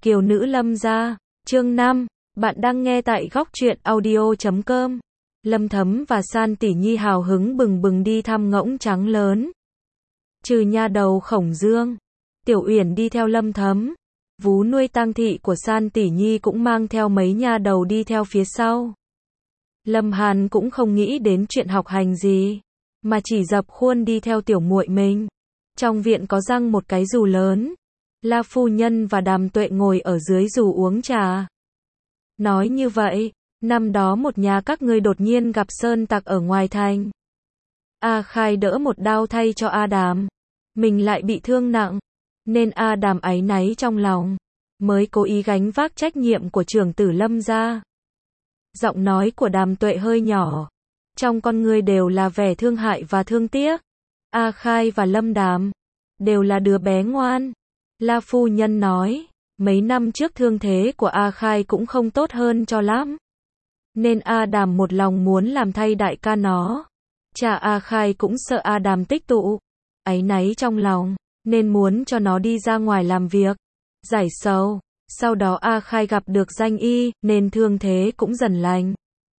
Kiều nữ Lâm gia, chương 5, bạn đang nghe tại góc truyện audio.com. Lâm Thấm và San Tỷ Nhi hào hứng bừng bừng đi thăm ngỗng trắng lớn. Trừ nha đầu Khổng Dương, Tiểu Uyển đi theo Lâm Thấm. Vú nuôi tang thị của San Tỷ Nhi cũng mang theo mấy nha đầu đi theo phía sau. Lâm Hàn cũng không nghĩ đến chuyện học hành gì, mà chỉ dập khuôn đi theo tiểu muội mình. Trong viện có răng một cái dù lớn. La phu nhân và Đàm Tuệ ngồi ở dưới dù uống trà. Nói như vậy, năm đó một nhà các ngươi đột nhiên gặp sơn tặc ở ngoài thành. A Khai đỡ một đao thay cho A Đàm. Mình lại bị thương nặng, nên A Đàm áy náy trong lòng, mới cố ý gánh vác trách nhiệm của trưởng tử Lâm gia. Giọng nói của Đàm Tuệ hơi nhỏ, trong con ngươi đều là vẻ thương hại và thương tiếc. A Khai và Lâm Đàm đều là đứa bé ngoan. La phu nhân nói, mấy năm trước thương thế của A Khai cũng không tốt hơn cho lắm, nên A Đàm một lòng muốn làm thay đại ca nó. Cha A Khai cũng sợ A Đàm tích tụ áy náy trong lòng, nên muốn cho nó đi ra ngoài làm việc, giải sầu. Sau đó A Khai gặp được danh y, nên thương thế cũng dần lành.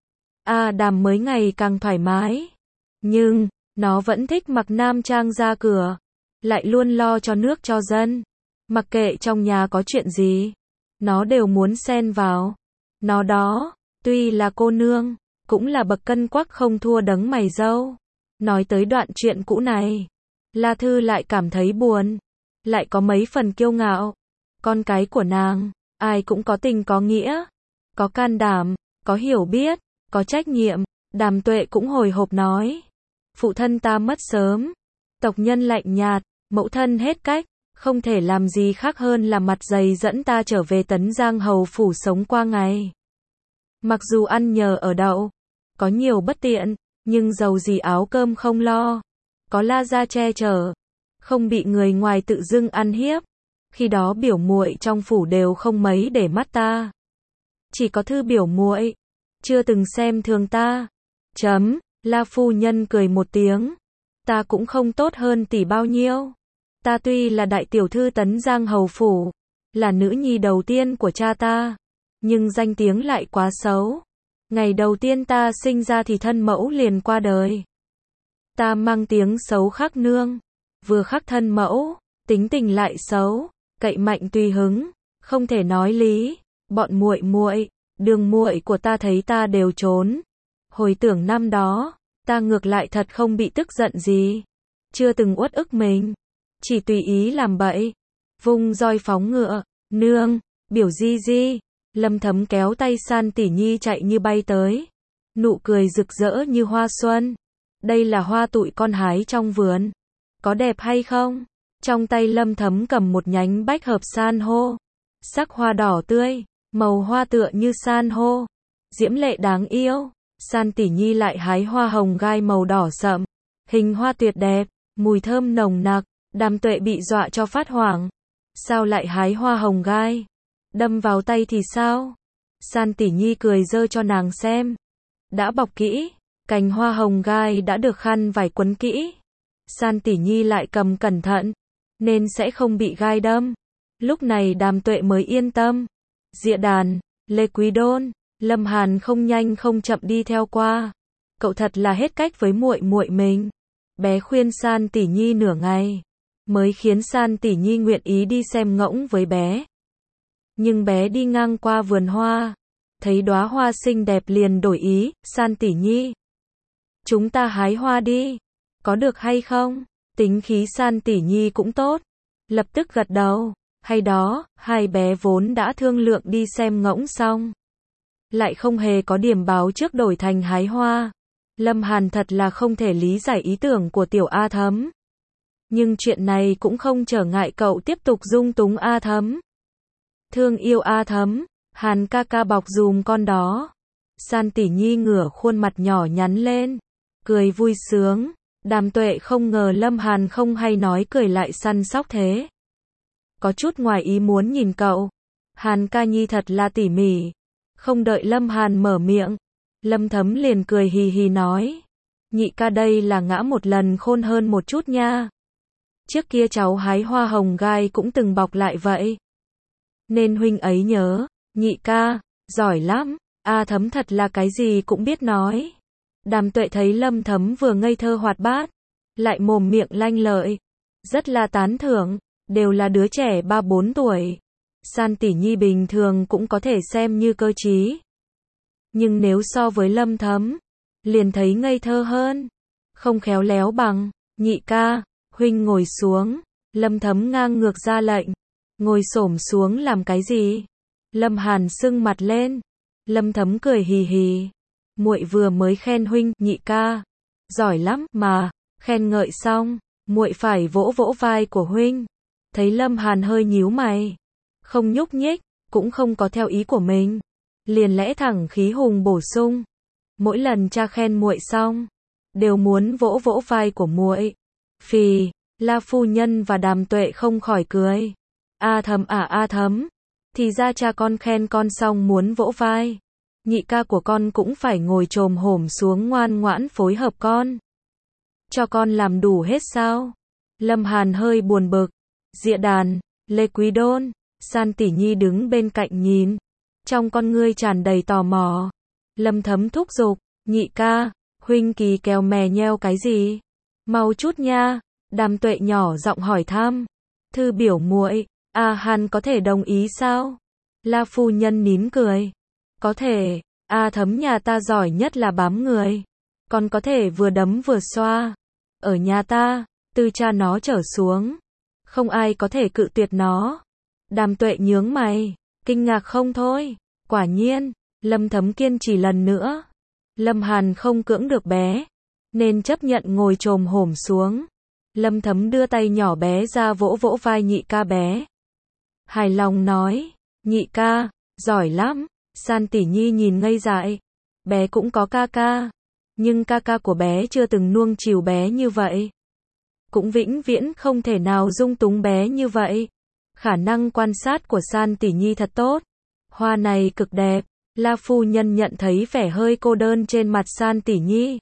A Đàm mới ngày càng thoải mái, nhưng nó vẫn thích mặc nam trang ra cửa, lại luôn lo cho nước cho dân. Mặc kệ trong nhà có chuyện gì, nó đều muốn xen vào. Nó đó, tuy là cô nương, cũng là bậc cân quắc không thua đấng mày râu. Nói tới đoạn chuyện cũ này, La Thư lại cảm thấy buồn, lại có mấy phần kiêu ngạo. Con cái của nàng, ai cũng có tình có nghĩa, có can đảm, có hiểu biết, có trách nhiệm. Đàm Tuệ cũng hồi hộp nói, phụ thân ta mất sớm, tộc nhân lạnh nhạt, mẫu thân hết cách, không thể làm gì khác hơn là mặt dày dẫn ta trở về Tấn Giang Hầu phủ sống qua ngày. Mặc dù ăn nhờ ở đậu, có nhiều bất tiện, nhưng dầu gì áo cơm không lo, có La gia che chở, không bị người ngoài tự dưng ăn hiếp. Khi đó biểu muội trong phủ đều không mấy để mắt ta, chỉ có Thư biểu muội chưa từng xem thường ta. La phu nhân cười một tiếng, ta cũng không tốt hơn tỷ bao nhiêu. Ta tuy là đại tiểu thư Tấn Giang Hầu phủ, là nữ nhi đầu tiên của cha ta, nhưng danh tiếng lại quá xấu. Ngày đầu tiên ta sinh ra thì thân mẫu liền qua đời. Ta mang tiếng xấu khắc nương, vừa khắc thân mẫu, tính tình lại xấu, cậy mạnh tùy hứng, không thể nói lý. Bọn muội muội, đường muội của ta thấy ta đều trốn. Hồi tưởng năm đó, ta ngược lại thật không bị tức giận gì, chưa từng uất ức mình, chỉ tùy ý làm bậy, vung roi phóng ngựa. Nương, biểu di di. Lâm Thấm kéo tay San Tỷ Nhi chạy như bay tới, nụ cười rực rỡ như hoa xuân. Đây là hoa tụi con hái trong vườn, có đẹp hay không? Trong tay Lâm Thấm cầm một nhánh bách hợp san hô, sắc hoa đỏ tươi, màu hoa tựa như san hô, diễm lệ đáng yêu. San Tỷ Nhi lại hái hoa hồng gai màu đỏ sậm, hình hoa tuyệt đẹp, mùi thơm nồng nặc. Đàm Tuệ bị dọa cho phát hoảng. Sao lại hái hoa hồng gai? Đâm vào tay thì sao? San Tỷ Nhi cười giơ cho nàng xem. Đã bọc kỹ, cành hoa hồng gai đã được khăn vải quấn kỹ. San Tỷ Nhi lại cầm cẩn thận, nên sẽ không bị gai đâm. Lúc này Đàm Tuệ mới yên tâm. Dịa đàn, Lê Quý Đôn, Lâm Hàn không nhanh không chậm đi theo qua. Cậu thật là hết cách với muội muội mình. Bé khuyên San Tỷ Nhi nửa ngày, mới khiến San Tỷ Nhi nguyện ý đi xem ngỗng với bé. Nhưng bé đi ngang qua vườn hoa, thấy đóa hoa xinh đẹp liền đổi ý. San Tỷ Nhi, chúng ta hái hoa đi, có được hay không? Tính khí San Tỷ Nhi cũng tốt, lập tức gật đầu. Hay đó. Hai bé vốn đã thương lượng đi xem ngỗng xong, lại không hề có điểm báo trước đổi thành hái hoa. Lâm Hàn thật là không thể lý giải ý tưởng của tiểu A Thấm. Nhưng chuyện này cũng không trở ngại cậu tiếp tục dung túng A Thấm. Thương yêu A Thấm, Hàn ca ca bọc dùm con đó. San Tỷ Nhi ngửa khuôn mặt nhỏ nhắn lên, cười vui sướng. Đàm Tuệ không ngờ Lâm Hàn không hay nói cười lại săn sóc thế. Có chút ngoài ý muốn nhìn cậu. Hàn ca nhi thật là tỉ mỉ. Không đợi Lâm Hàn mở miệng, Lâm Thấm liền cười hì hì nói, nhị ca đây là ngã một lần khôn hơn một chút nha. Trước kia cháu hái hoa hồng gai cũng từng bọc lại vậy. nên huynh ấy nhớ, nhị ca, giỏi lắm, A Thấm thật là cái gì cũng biết nói. Đàm Tuệ thấy Lâm Thấm vừa ngây thơ hoạt bát, lại mồm miệng lanh lợi, rất là tán thưởng, đều là đứa trẻ 3-4 tuổi. San tỷ nhi bình thường cũng có thể xem như cơ trí. Nhưng nếu so với Lâm Thấm, liền thấy ngây thơ hơn, không khéo léo bằng, nhị ca, huynh ngồi xuống. Lâm Thấm ngang ngược ra lệnh, ngồi xổm xuống làm cái gì? Lâm Hàn sưng mặt lên, Lâm Thấm cười hì hì, muội vừa mới khen huynh, nhị ca, giỏi lắm mà, khen ngợi xong, muội phải vỗ vỗ vai của huynh. Thấy Lâm Hàn hơi nhíu mày, không nhúc nhích, cũng không có theo ý của mình, liền lẽ thẳng khí hùng bổ sung, mỗi lần cha khen muội xong, đều muốn vỗ vỗ vai của muội. Phì, La phu nhân và Đàm Tuệ không khỏi cười. A Thấm à A Thấm, thì ra cha con khen con xong muốn vỗ vai, nhị ca của con cũng phải ngồi chồm hổm xuống ngoan ngoãn phối hợp con. Cho con làm đủ hết sao? Lâm Hàn hơi buồn bực. Dịa đàn, Lê Quý Đôn, San tỷ nhi đứng bên cạnh nhìn, trong con ngươi tràn đầy tò mò. Lâm Thấm thúc giục, nhị ca, huynh kỳ kèo mè nheo cái gì? Mau chút nha. Đàm Tuệ nhỏ giọng hỏi thăm. Thư biểu muội, A Hàn có thể đồng ý sao? La phu nhân nín cười. Có thể, A Thấm nhà ta giỏi nhất là bám người, còn có thể vừa đấm vừa xoa. Ở nhà ta, từ cha nó trở xuống, không ai có thể cự tuyệt nó. Đàm Tuệ nhướng mày, kinh ngạc không thôi. Quả nhiên, Lâm Thấm kiên trì lần nữa. Lâm Hàn không cưỡng được bé, nên chấp nhận ngồi chồm hổm xuống. Lâm Thấm đưa tay nhỏ bé ra vỗ vỗ vai nhị ca bé. Hài lòng nói, nhị ca, giỏi lắm. San tỷ nhi nhìn ngây dại. Bé cũng có ca ca, nhưng ca ca của bé chưa từng nuông chiều bé như vậy, cũng vĩnh viễn không thể nào dung túng bé như vậy. Khả năng quan sát của San tỷ nhi thật tốt. Hoa này cực đẹp. La phu nhân nhận thấy vẻ hơi cô đơn trên mặt San tỷ nhi,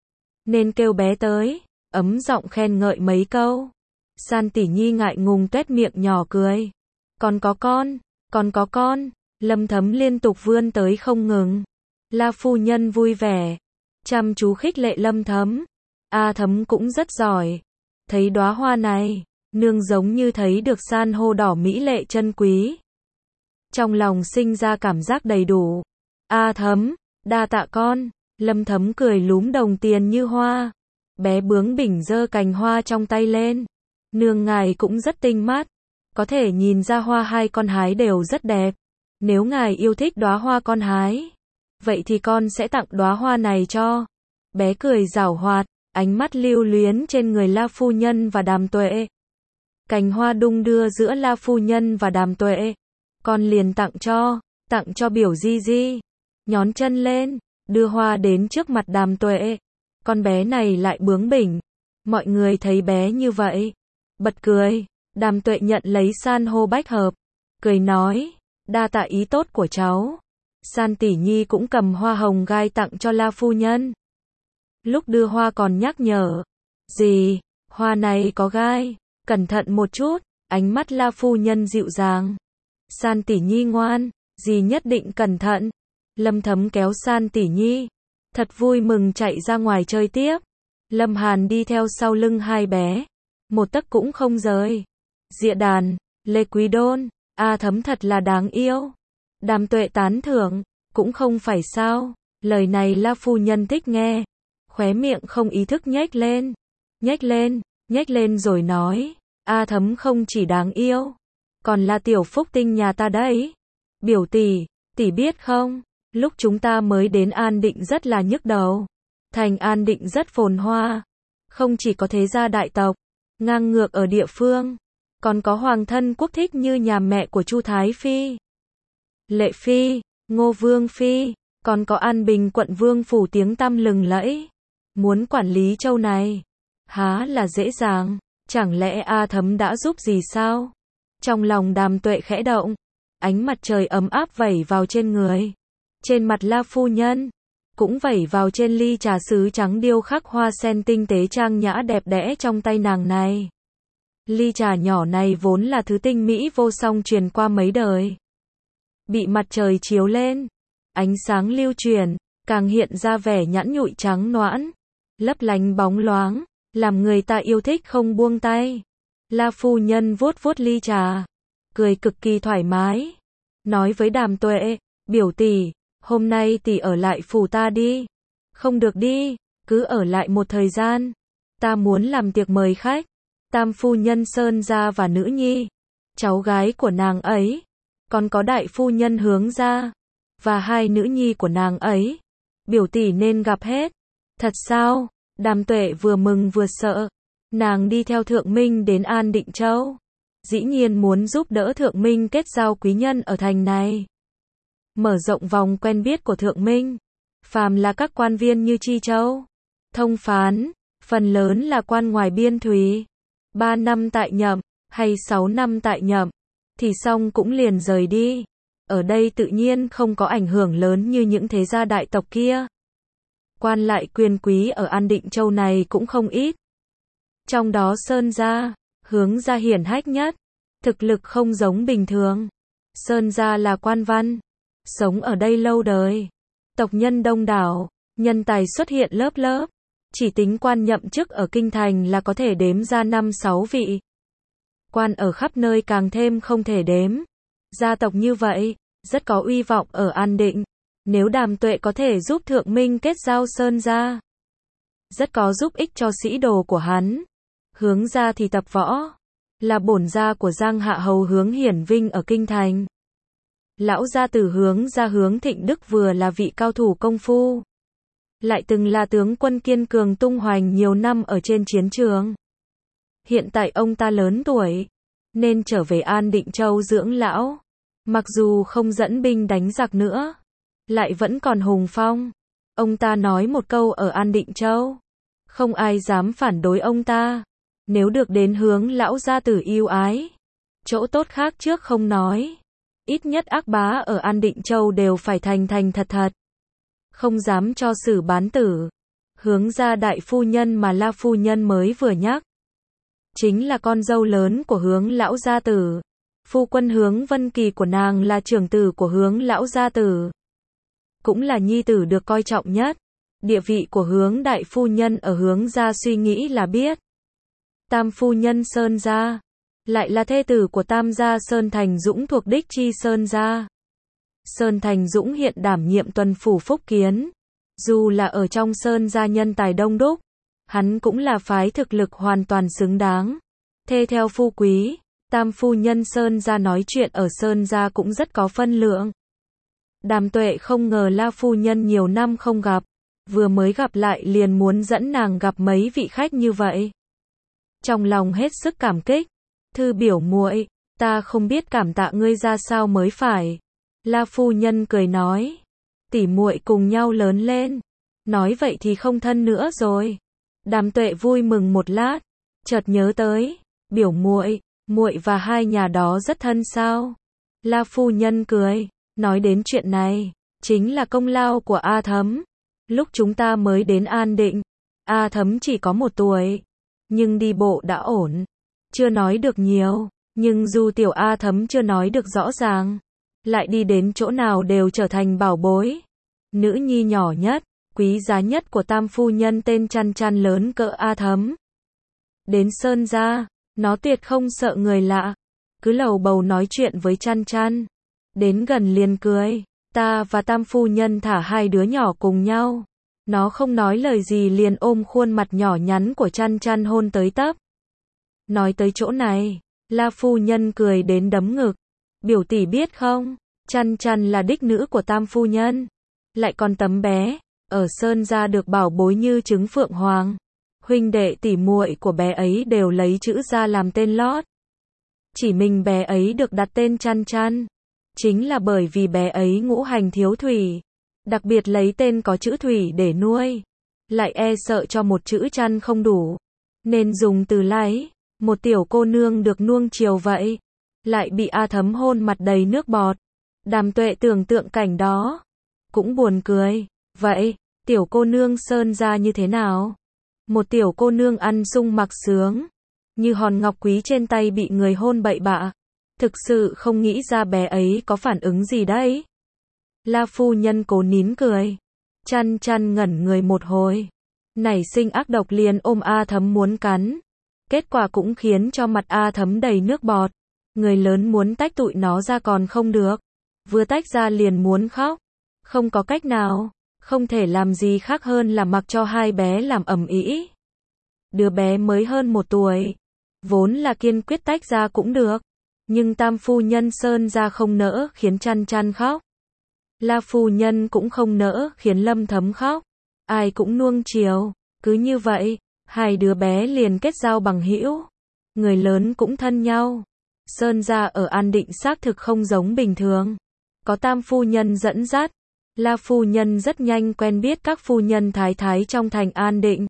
nên kêu bé tới, ấm giọng khen ngợi mấy câu. San tỷ nhi ngại ngùng tuét miệng nhỏ cười. Còn có con, còn có con. Lâm Thấm liên tục vươn tới không ngừng. La phu nhân vui vẻ, chăm chú khích lệ Lâm Thấm. A Thấm cũng rất giỏi. Thấy đóa hoa này, nương giống như thấy được san hô đỏ mỹ lệ chân quý. Trong lòng sinh ra cảm giác đầy đủ. A Thấm, đa tạ con. Lâm Thấm cười lúm đồng tiền như hoa. Bé bướng bỉnh giơ cành hoa trong tay lên. Nương ngài cũng rất tinh mắt, có thể nhìn ra hoa hai con hái đều rất đẹp. Nếu ngài yêu thích đóa hoa con hái, vậy thì con sẽ tặng đóa hoa này cho. Bé cười giảo hoạt, ánh mắt lưu luyến trên người La phu nhân và Đàm Tuệ. Cành hoa đung đưa giữa La phu nhân và Đàm Tuệ. Con liền tặng cho biểu Di Di. Nhón chân lên, đưa hoa đến trước mặt Đàm Tuệ. Con bé này lại bướng bỉnh. Mọi người thấy bé như vậy, bật cười. Đàm Tuệ nhận lấy san hô bách hợp, cười nói, đa tạ ý tốt của cháu. San tỷ nhi cũng cầm hoa hồng gai tặng cho La phu nhân. Lúc đưa hoa còn nhắc nhở, dì, hoa này có gai, cẩn thận một chút. Ánh mắt La phu nhân dịu dàng. San tỷ nhi ngoan, dì nhất định cẩn thận. Lâm Thấm kéo San tỷ nhi, thật vui mừng chạy ra ngoài chơi tiếp. Lâm Hàn đi theo sau lưng hai bé, một tấc cũng không rời. Dịa đàn, Lê Quý Đôn, A Thấm thật là đáng yêu. Đàm Tuệ tán thưởng, cũng không phải sao. Lời này La phu nhân thích nghe. Khóe miệng không ý thức nhếch lên rồi nói, A Thấm không chỉ đáng yêu, còn là tiểu phúc tinh nhà ta đấy. Biểu tỷ, tỷ biết không, lúc chúng ta mới đến An Định rất là nhức đầu. Thành An Định rất phồn hoa, không chỉ có thế gia đại tộc ngang ngược ở địa phương, còn có hoàng thân quốc thích như nhà mẹ của Chu Thái Phi, Lệ Phi, Ngô Vương Phi, còn có An Bình quận vương phủ tiếng tăm lừng lẫy. Muốn quản lý châu này, há là dễ dàng. Chẳng lẽ A Thấm đã giúp gì sao? Trong lòng Đàm Tuệ khẽ động, ánh mặt trời ấm áp vẩy vào trên người, trên mặt La phu nhân, cũng vẩy vào trên ly trà sứ trắng điêu khắc hoa sen tinh tế trang nhã đẹp đẽ trong tay nàng này. Ly trà nhỏ này vốn là thứ tinh mỹ vô song truyền qua mấy đời. bị mặt trời chiếu lên, ánh sáng lưu truyền, càng hiện ra vẻ nhẵn nhụi trắng nõn, lấp lánh bóng loáng, làm người ta yêu thích không buông tay. La phu nhân vuốt vuốt ly trà, cười cực kỳ thoải mái, nói với Đàm Tuệ, biểu tỷ, hôm nay tỷ ở lại phủ ta đi. Không được đi, cứ ở lại một thời gian. Ta muốn làm tiệc mời khách. Tam phu nhân Sơn gia và nữ nhi, cháu gái của nàng ấy, còn có đại phu nhân Hướng gia, và hai nữ nhi của nàng ấy. Biểu tỷ nên gặp hết. Thật sao? Đàm Tuệ vừa mừng vừa sợ. Nàng đi theo Thượng Minh đến An Định Châu. Dĩ nhiên muốn giúp đỡ Thượng Minh kết giao quý nhân ở thành này. Mở rộng vòng quen biết của Thượng Minh. Phàm là các quan viên như Chi Châu, Thông Phán, phần lớn là quan ngoài biên thùy. 3 năm tại nhậm, hay 6 năm tại nhậm, thì xong cũng liền rời đi. Ở đây tự nhiên không có ảnh hưởng lớn như những thế gia đại tộc kia. Quan lại quyền quý ở An Định Châu này cũng không ít. Trong đó Sơn gia, Hướng gia hiển hách nhất, thực lực không giống bình thường. Sơn gia là quan văn, sống ở đây lâu đời, tộc nhân đông đảo, nhân tài xuất hiện lớp lớp. Chỉ tính quan nhậm chức ở kinh thành là có thể đếm ra 5-6 vị. Quan ở khắp nơi càng thêm không thể đếm. Gia tộc như vậy, rất có uy vọng ở An Định. Nếu Đàm Tuệ có thể giúp Thượng Minh kết giao Sơn gia, rất có giúp ích cho sĩ đồ của hắn. Hướng gia thì tập võ, là bổn gia của Giang Hạ Hầu Hướng Hiển Vinh ở kinh thành. Lão gia tử Hướng gia Hướng Thịnh Đức vừa là vị cao thủ công phu, lại từng là tướng quân kiên cường tung hoành nhiều năm ở trên chiến trường. Hiện tại ông ta lớn tuổi, nên trở về An Định Châu dưỡng lão. Mặc dù không dẫn binh đánh giặc nữa, lại vẫn còn hùng phong. Ông ta nói một câu ở An Định Châu, không ai dám phản đối ông ta. Nếu được đến Hướng lão gia tử yêu ái, chỗ tốt khác trước không nói, ít nhất ác bá ở An Định Châu đều phải thành thành thật thật, không dám cho xử bán tử. Hướng gia đại phu nhân mà La phu nhân mới vừa nhắc, chính là con dâu lớn của Hướng lão gia tử. Phu quân Hướng Vân Kỳ của nàng là trưởng tử của Hướng lão gia tử, cũng là nhi tử được coi trọng nhất. Địa vị của Hướng đại phu nhân ở Hướng gia suy nghĩ là biết. Tam phu nhân Sơn gia, lại là thê tử của Tam gia Sơn Thành Dũng thuộc Đích Chi Sơn gia. Sơn Thành Dũng hiện đảm nhiệm tuần phủ Phúc Kiến. Dù là ở trong Sơn gia nhân tài đông đúc, hắn cũng là phái thực lực hoàn toàn xứng đáng. Thê theo phu quý, Tam phu nhân Sơn gia nói chuyện ở Sơn gia cũng rất có phân lượng. Đàm Tuệ không ngờ La phu nhân nhiều năm không gặp, vừa mới gặp lại liền muốn dẫn nàng gặp mấy vị khách như vậy. Trong lòng hết sức cảm kích. Thư biểu muội, ta không biết cảm tạ ngươi ra sao mới phải. La phu nhân cười nói, tỷ muội cùng nhau lớn lên, nói vậy thì không thân nữa rồi. Đàm Tuệ vui mừng một lát, chợt nhớ tới, biểu muội, muội và hai nhà đó rất thân sao? La phu nhân cười, nói đến chuyện này, chính là công lao của A Thấm. Lúc chúng ta mới đến An Định, A Thấm chỉ có 1 tuổi, nhưng đi bộ đã ổn, chưa nói được nhiều, nhưng dù tiểu A Thấm chưa nói được rõ ràng, lại đi đến chỗ nào đều trở thành bảo bối. Nữ nhi nhỏ nhất, quý giá nhất của Tam phu nhân tên Chăn Chăn lớn cỡ A Thấm. Đến Sơn gia, nó tuyệt không sợ người lạ, cứ lầu bầu nói chuyện với Chăn Chăn. Đến gần liền cười, ta và Tam phu nhân thả hai đứa nhỏ cùng nhau. Nó không nói lời gì liền ôm khuôn mặt nhỏ nhắn của Chăn Chăn hôn tới tấp. Nói tới chỗ này, La phu nhân cười đến đấm ngực. Biểu tỷ biết không, Chăn Chăn là đích nữ của Tam phu nhân, lại còn tấm bé, ở Sơn gia được bảo bối như trứng phượng hoàng. Huynh đệ tỷ muội của bé ấy đều lấy chữ ra làm tên lót. Chỉ mình bé ấy được đặt tên Chăn Chăn, chính là bởi vì bé ấy ngũ hành thiếu thủy, đặc biệt lấy tên có chữ thủy để nuôi, lại e sợ cho một chữ chăn không đủ, nên dùng từ lấy. Một tiểu cô nương được nuông chiều vậy, lại bị A Thấm hôn mặt đầy nước bọt. Đàm Tuệ tưởng tượng cảnh đó, cũng buồn cười. Vậy, tiểu cô nương Sơn gia như thế nào? Một tiểu cô nương ăn sung mặc sướng, như hòn ngọc quý trên tay bị người hôn bậy bạ, Thực sự không nghĩ ra bé ấy có phản ứng gì đấy. La phu nhân cố nín cười. Chăn chăn ngẩn người một hồi. Nảy sinh ác độc liền ôm A Thấm muốn cắn. Kết quả cũng khiến cho mặt A Thấm đầy nước bọt. Người lớn muốn tách tụi nó ra còn không được. Vừa tách ra liền muốn khóc. Không có cách nào. Không thể làm gì khác hơn là mặc cho hai bé làm ầm ĩ. Đứa bé mới hơn 1 tuổi. Vốn là kiên quyết tách ra cũng được. Nhưng tam phu nhân Sơn ra không nỡ khiến chăn chăn khóc. La phu nhân cũng không nỡ khiến Lâm Thấm khóc. Ai cũng nuông chiều. Cứ như vậy, hai đứa bé liền kết giao bằng hữu. Người lớn cũng thân nhau. Sơn ra ở An Định xác thực không giống bình thường. Có tam phu nhân dẫn dắt. La phu nhân rất nhanh quen biết các phu nhân thái thái trong thành An Định.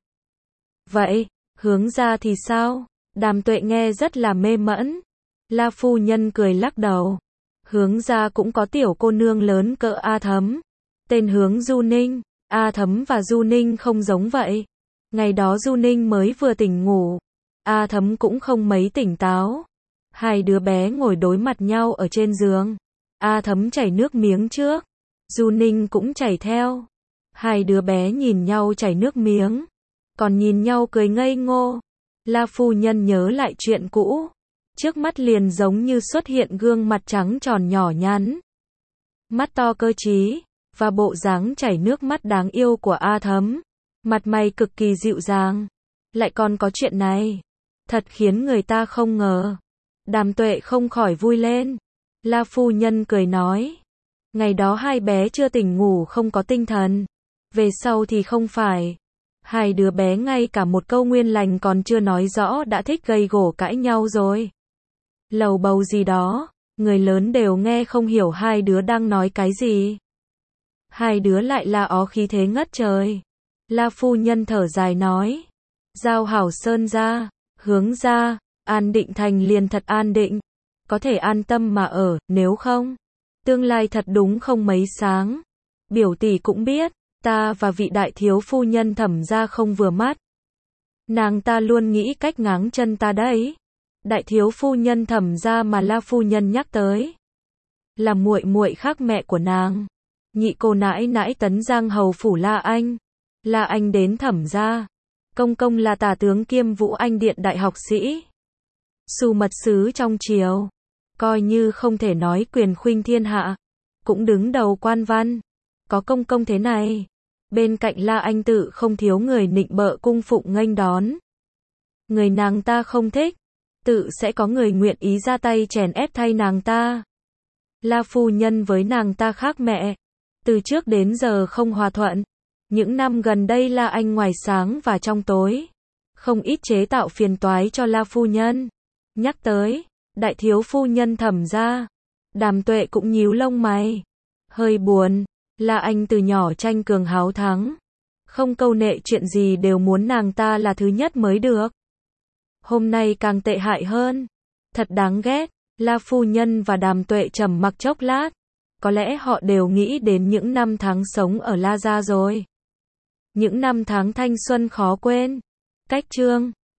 Vậy, Hướng ra thì sao? Đàm Tuệ nghe rất là mê mẩn. La phu nhân cười lắc đầu. Hướng ra cũng có tiểu cô nương lớn cỡ A Thấm. Tên Hướng Du Ninh. A Thấm và Du Ninh không giống vậy. Ngày đó Du Ninh mới vừa tỉnh ngủ. A Thấm cũng không mấy tỉnh táo. Hai đứa bé ngồi đối mặt nhau ở trên giường. A Thấm chảy nước miếng trước. Du Ninh cũng chảy theo. Hai đứa bé nhìn nhau chảy nước miếng. Còn nhìn nhau cười ngây ngô. La phu nhân nhớ lại chuyện cũ. Trước mắt liền giống như xuất hiện gương mặt trắng tròn nhỏ nhắn. Mắt to cơ trí. Và bộ dáng chảy nước mắt đáng yêu của A Thấm. Mặt mày cực kỳ dịu dàng. Lại còn có chuyện này. Thật khiến người ta không ngờ. Đàm Tuệ không khỏi vui lên. La phu nhân cười nói. Ngày đó hai bé chưa tỉnh ngủ không có tinh thần. Về sau thì không phải. Hai đứa bé ngay cả một câu nguyên lành còn chưa nói rõ đã thích gây gổ cãi nhau rồi. Lầu bầu gì đó. Người lớn đều nghe không hiểu hai đứa đang nói cái gì. Hai đứa lại la ó khí thế ngất trời. La phu nhân thở dài nói. Giao hảo Sơn ra, Hướng ra, An Định thành liền thật an định. Có thể an tâm mà ở, nếu không, tương lai thật đúng không mấy sáng. Biểu tỷ cũng biết, ta và vị đại thiếu phu nhân Thẩm gia không vừa mắt. Nàng ta luôn nghĩ cách ngáng chân ta đấy. Đại thiếu phu nhân Thẩm gia mà La phu nhân nhắc tới, là muội muội khác mẹ của nàng. Nhị cô nãi nãi tấn giang hầu phủ La Anh. La Anh đến Thẩm gia. Công công là tả tướng kiêm Vũ Anh Điện đại học sĩ. Xu mật sứ trong triều. Coi như không thể nói quyền khuynh thiên hạ. Cũng đứng đầu quan văn. Có công công thế này. Bên cạnh La Anh tự không thiếu người nịnh bợ cung phụng nghênh đón. Người nàng ta không thích. Tự sẽ có người nguyện ý ra tay chèn ép thay nàng ta. La phu nhân với nàng ta khác mẹ. Từ trước đến giờ không hòa thuận. Những năm gần đây La Anh ngoài sáng và trong tối. Không ít chế tạo phiền toái cho La phu nhân. Nhắc tới, đại thiếu phu nhân Thẩm gia. Đàm Tuệ cũng nhíu lông mày. Hơi buồn, La Anh từ nhỏ tranh cường háo thắng. Không câu nệ chuyện gì đều muốn nàng ta là thứ nhất mới được. Hôm nay càng tệ hại hơn. Thật đáng ghét. La phu nhân và Đàm Tuệ trầm mặc chốc lát. Có lẽ họ đều nghĩ đến những năm tháng sống ở La gia rồi. Những năm tháng thanh xuân khó quên. Cách chương